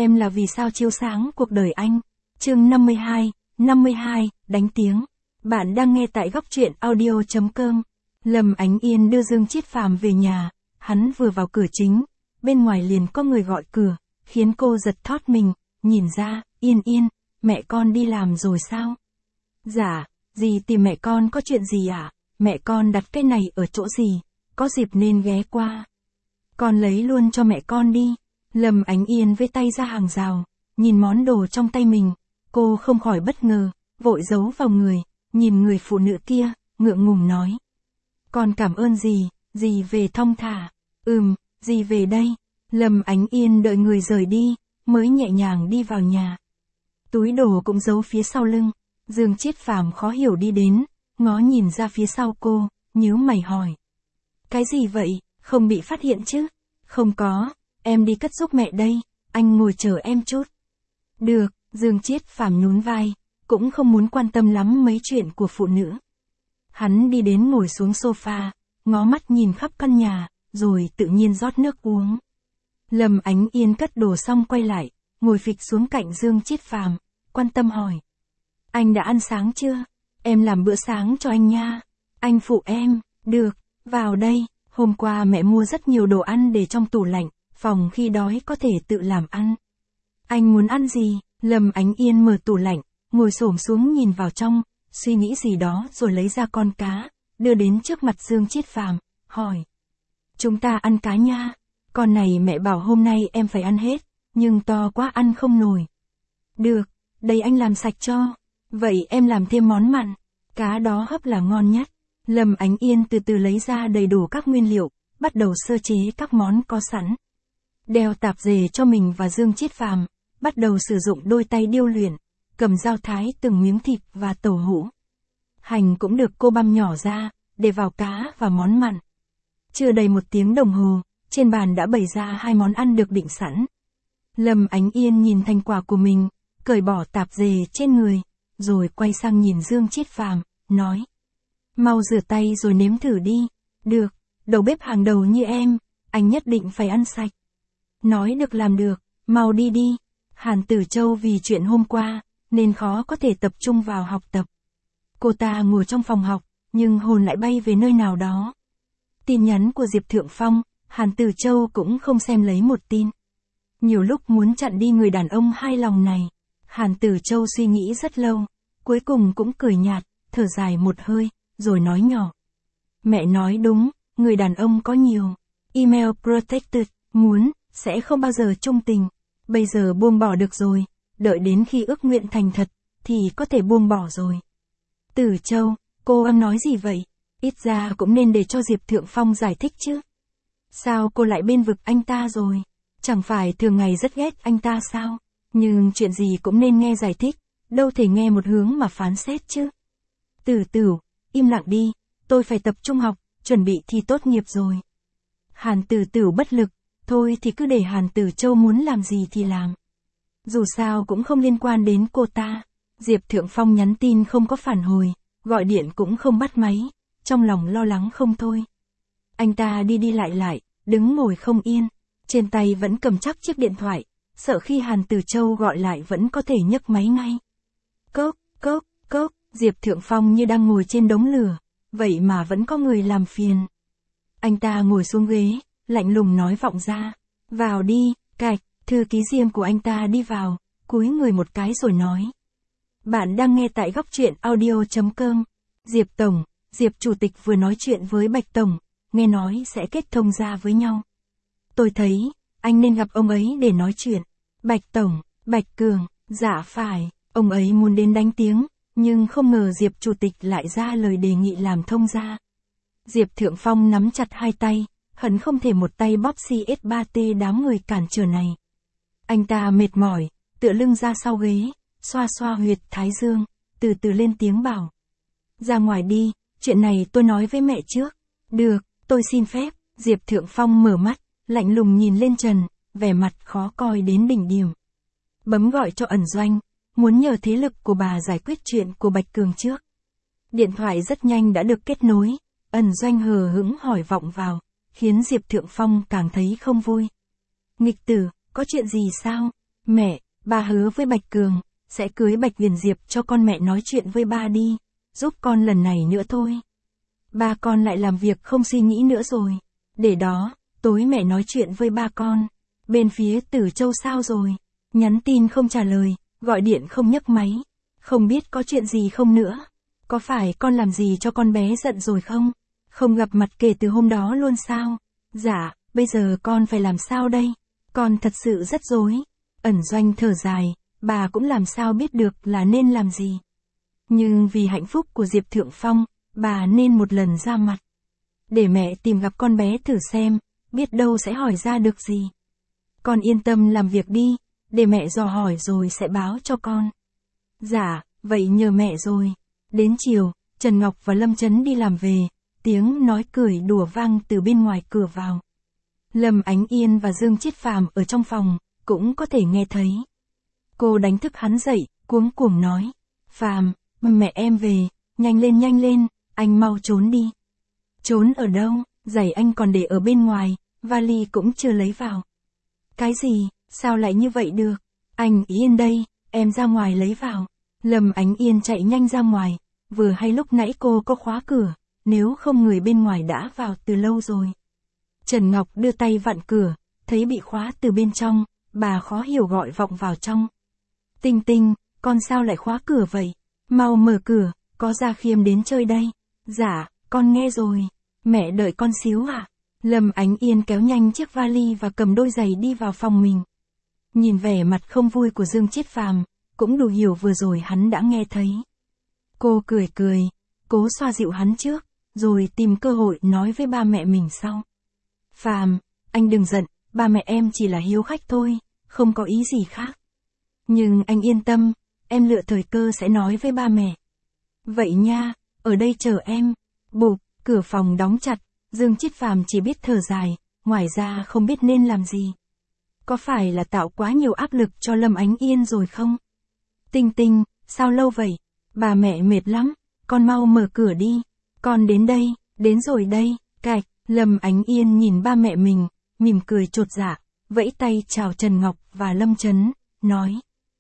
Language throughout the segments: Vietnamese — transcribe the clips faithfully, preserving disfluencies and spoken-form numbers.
Em là vì sao chiếu sáng cuộc đời anh. Chương năm mươi hai, năm mươi hai, đánh tiếng. Bạn đang nghe tại góc truyện audio chấm com. Lâm Ánh Yên đưa Dương Chiết Phàm về nhà, hắn vừa vào cửa chính, bên ngoài liền có người gọi cửa, khiến cô giật thót mình, nhìn ra, Yên Yên, mẹ con đi làm rồi sao? Dạ, dì tìm mẹ con có chuyện gì ạ? À? Mẹ con đặt cái này ở chỗ gì, có dịp nên ghé qua. Con lấy luôn cho mẹ con đi. Lâm Ánh Yên với tay ra hàng rào, nhìn món đồ trong tay mình, cô không khỏi bất ngờ, vội giấu vào người, nhìn người phụ nữ kia, ngượng ngùng nói. Con cảm ơn dì, dì về thong thả. Ừm, dì về đây. Lâm Ánh Yên đợi người rời đi, mới nhẹ nhàng đi vào nhà. Túi đồ cũng giấu phía sau lưng, Dương Chiết Phàm khó hiểu đi đến, ngó nhìn ra phía sau cô, nhíu mày hỏi. Cái gì vậy, không bị phát hiện chứ? Không có, em đi cất giúp mẹ đây, anh ngồi chờ em chút. Được, Dương Chiết Phàm nhún vai, cũng không muốn quan tâm lắm mấy chuyện của phụ nữ. Hắn đi đến ngồi xuống sofa, ngó mắt nhìn khắp căn nhà, rồi tự nhiên rót nước uống. Lâm Ánh Yên cất đồ xong quay lại, ngồi phịch xuống cạnh Dương Chiết Phàm, quan tâm hỏi. Anh đã ăn sáng chưa? Em làm bữa sáng cho anh nha. Anh phụ em, được, vào đây, hôm qua mẹ mua rất nhiều đồ ăn để trong tủ lạnh, phòng khi đói có thể tự làm ăn. Anh muốn ăn gì? Lâm Ánh Yên mở tủ lạnh, ngồi xổm xuống nhìn vào trong, suy nghĩ gì đó rồi lấy ra con cá, đưa đến trước mặt Dương Chiết Phàm, hỏi. Chúng ta ăn cá nha, con này mẹ bảo hôm nay em phải ăn hết, nhưng to quá ăn không nổi. Được, đây anh làm sạch cho, vậy em làm thêm món mặn, cá đó hấp là ngon nhất. Lâm Ánh Yên từ từ lấy ra đầy đủ các nguyên liệu, bắt đầu sơ chế các món có sẵn. Đeo tạp dề cho mình và Dương Chiết Phàm, bắt đầu sử dụng đôi tay điêu luyện, cầm dao thái từng miếng thịt và tàu hũ. Hành cũng được cô băm nhỏ ra, để vào cá và món mặn. Chưa đầy một tiếng đồng hồ, trên bàn đã bày ra hai món ăn được định sẵn. Lâm Ánh Yên nhìn thành quả của mình, cởi bỏ tạp dề trên người, rồi quay sang nhìn Dương Chiết Phàm, nói. Mau rửa tay rồi nếm thử đi. Được, đầu bếp hàng đầu như em, anh nhất định phải ăn sạch. Nói được làm được, mau đi đi. Hàn Tử Châu vì chuyện hôm qua, nên khó có thể tập trung vào học tập. Cô ta ngồi trong phòng học, nhưng hồn lại bay về nơi nào đó. Tin nhắn của Diệp Thượng Phong, Hàn Tử Châu cũng không xem lấy một tin. Nhiều lúc muốn chặn đi người đàn ông hai lòng này, Hàn Tử Châu suy nghĩ rất lâu, cuối cùng cũng cười nhạt, thở dài một hơi, rồi nói nhỏ. Mẹ nói đúng, người đàn ông có nhiều. Email protected, muốn, sẽ không bao giờ trung tình. Bây giờ buông bỏ được rồi, đợi đến khi ước nguyện thành thật, thì có thể buông bỏ rồi. Tử Châu, cô em nói gì vậy? Ít ra cũng nên để cho Diệp Thượng Phong giải thích chứ. Sao cô lại bên vực anh ta rồi? Chẳng phải thường ngày rất ghét anh ta sao? Nhưng chuyện gì cũng nên nghe giải thích, đâu thể nghe một hướng mà phán xét chứ. Tử Tửu, im lặng đi, tôi phải tập trung học, chuẩn bị thi tốt nghiệp rồi. Hàn Tử Tửu bất lực, thôi thì cứ để Hàn Tử Châu muốn làm gì thì làm. Dù sao cũng không liên quan đến cô ta. Diệp Thượng Phong nhắn tin không có phản hồi, gọi điện cũng không bắt máy, trong lòng lo lắng không thôi. Anh ta đi đi lại lại, đứng ngồi không yên, trên tay vẫn cầm chắc chiếc điện thoại, sợ khi Hàn Tử Châu gọi lại vẫn có thể nhấc máy ngay. Cốc, cốc, cốc, Diệp Thượng Phong như đang ngồi trên đống lửa, vậy mà vẫn có người làm phiền. Anh ta ngồi xuống ghế, lạnh lùng nói vọng ra. Vào đi, cạch, thư ký riêng của anh ta đi vào, cúi người một cái rồi nói. Bạn đang nghe tại góc truyện audio chấm com. Diệp Tổng, Diệp Chủ tịch vừa nói chuyện với Bạch Tổng, nghe nói sẽ kết thông ra với nhau. Tôi thấy, anh nên gặp ông ấy để nói chuyện. Bạch Tổng, Bạch Cường, dạ phải, ông ấy muốn đến đánh tiếng, nhưng không ngờ Diệp Chủ tịch lại ra lời đề nghị làm thông ra. Diệp Thượng Phong nắm chặt hai tay, hận không thể một tay bóp xê ét ba tê đám người cản trở này. Anh ta mệt mỏi, tựa lưng ra sau ghế, xoa xoa huyệt thái dương, từ từ lên tiếng bảo. Ra ngoài đi, chuyện này tôi nói với mẹ trước. Được, tôi xin phép. Diệp Thượng Phong mở mắt, lạnh lùng nhìn lên trần, vẻ mặt khó coi đến đỉnh điểm. Bấm gọi cho Ẩn Doanh, muốn nhờ thế lực của bà giải quyết chuyện của Bạch Cường trước. Điện thoại rất nhanh đã được kết nối, Ẩn Doanh hờ hững hỏi vọng vào, khiến Diệp Thượng Phong càng thấy không vui. Nghịch tử, có chuyện gì sao? Mẹ, ba hứa với Bạch Cường, sẽ cưới Bạch Viền Diệp cho con, mẹ nói chuyện với ba đi, giúp con lần này nữa thôi. Ba con lại làm việc không suy nghĩ nữa rồi. Để đó, tối mẹ nói chuyện với ba con. Bên phía Tử Châu sao rồi? Nhắn tin không trả lời, gọi điện không nhấc máy. Không biết có chuyện gì không nữa. Có phải con làm gì cho con bé giận rồi không? Không gặp mặt kể từ hôm đó luôn sao? Dạ, bây giờ con phải làm sao đây? Con thật sự rất rối. Ẩn Doanh thở dài, bà cũng làm sao biết được là nên làm gì. Nhưng vì hạnh phúc của Diệp Thượng Phong, bà nên một lần ra mặt. Để mẹ tìm gặp con bé thử xem, biết đâu sẽ hỏi ra được gì. Con yên tâm làm việc đi, để mẹ dò hỏi rồi sẽ báo cho con. Dạ, vậy nhờ mẹ rồi. Đến chiều, Trần Ngọc và Lâm Chấn đi làm về, tiếng nói cười đùa vang từ bên ngoài cửa vào. Lâm Ánh Yên và Dương Chiết Phàm ở trong phòng, cũng có thể nghe thấy. Cô đánh thức hắn dậy, cuống cuồng nói. Phàm, mẹ em về, nhanh lên nhanh lên, anh mau trốn đi. Trốn ở đâu, giày anh còn để ở bên ngoài, vali cũng chưa lấy vào. Cái gì, sao lại như vậy được? Anh Yên đây, em ra ngoài lấy vào. Lâm Ánh Yên chạy nhanh ra ngoài, vừa hay lúc nãy cô có khóa cửa, nếu không người bên ngoài đã vào từ lâu rồi. Trần Ngọc đưa tay vặn cửa, thấy bị khóa từ bên trong, bà khó hiểu gọi vọng vào trong. Tinh Tinh, con sao lại khóa cửa vậy? Mau mở cửa, có Gia Khiêm đến chơi đây. Dạ, con nghe rồi. Mẹ đợi con xíu ạ. À? Lâm Ánh Yên kéo nhanh chiếc vali và cầm đôi giày đi vào phòng mình. Nhìn vẻ mặt không vui của Dương Chiết Phàm, cũng đủ hiểu vừa rồi hắn đã nghe thấy. Cô cười cười, cố xoa dịu hắn trước, rồi tìm cơ hội nói với ba mẹ mình sau. Phàm, anh đừng giận, ba mẹ em chỉ là hiếu khách thôi, không có ý gì khác. Nhưng anh yên tâm, em lựa thời cơ sẽ nói với ba mẹ. Vậy nha, ở đây chờ em. Bụp, cửa phòng đóng chặt, Dương Chiết Phàm chỉ biết thở dài, ngoài ra không biết nên làm gì. Có phải là tạo quá nhiều áp lực cho Lâm Ánh Yên rồi không? Tinh Tinh, sao lâu vậy? Bà mẹ mệt lắm, con mau mở cửa đi. Con đến đây, đến rồi đây, cạch. Lâm Ánh Yên nhìn ba mẹ mình, mỉm cười chột dạ, vẫy tay chào Trần Ngọc và Lâm Chấn, nói.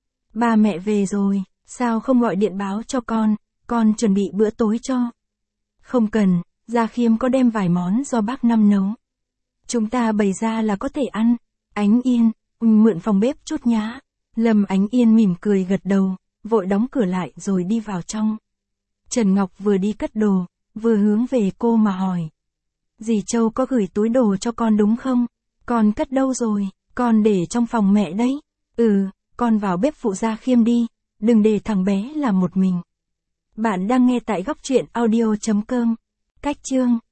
Ba mẹ về rồi, sao không gọi điện báo cho con, con chuẩn bị bữa tối cho. Không cần, Gia Khiêm có đem vài món do bác Năm nấu. Chúng ta bày ra là có thể ăn. Ánh Yên, mượn phòng bếp chút nhá. Lâm Ánh Yên mỉm cười gật đầu, vội đóng cửa lại rồi đi vào trong. Trần Ngọc vừa đi cất đồ, vừa hướng về cô mà hỏi. Dì Châu có gửi túi đồ cho con đúng không? Con cất đâu rồi? Con để trong phòng mẹ đấy. Ừ, con vào bếp phụ Gia Khiêm đi, đừng để thằng bé làm một mình. Bạn đang nghe tại góc truyện audio chấm com. Cách chương